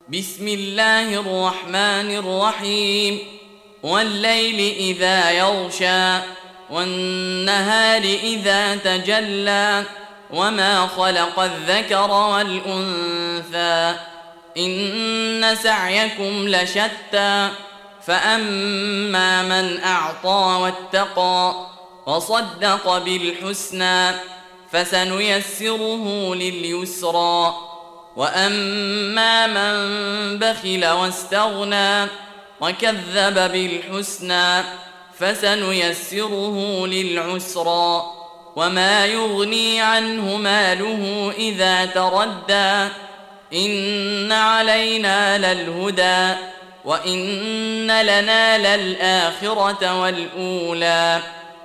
بسم الله الرحمن الرحيم والليل إذا يغشى والنهار إذا تجلى وما خلق الذكر والأنثى إن سعيكم لشتى فأما من أعطى واتقى وصدق بالحسنى فسنيسره لليسرى وأما من بخل واستغنى وكذب بالحسنى فسنيسره للعسرى وما يغني عنه ماله إذا تردى إن علينا للهدى وإن لنا للآخرة والأولى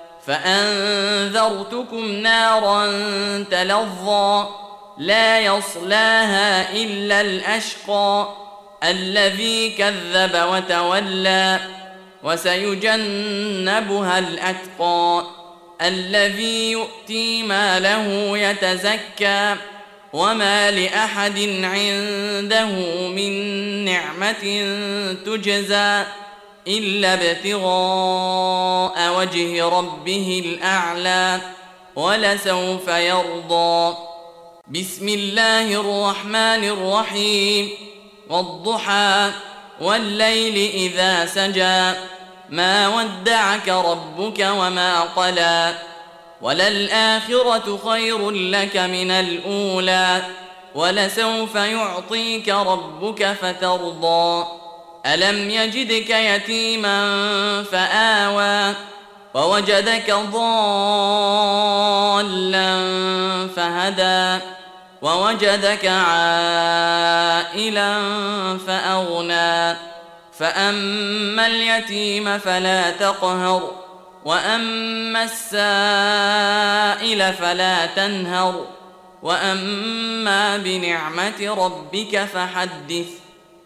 فأنذرتكم نارا تلظى لا يصلاها إلا الأشقى الذي كذب وتولى وسيجنبها الأتقى الذي يؤتي ماله يتزكى وما لأحد عنده من نعمة تجزى إلا ابتغاء وجه ربه الأعلى ولسوف يرضى بسم الله الرحمن الرحيم والضحى والليل إذا سجى ما ودعك ربك وما قلى وللآخرة خير لك من الأولى ولسوف يعطيك ربك فترضى ألم يجدك يتيما فآوى ووجدك ضالا فهدى ووجدك عائلا فأغنى فأما اليتيم فلا تقهر وأما السائل فلا تنهر وأما بنعمة ربك فحدث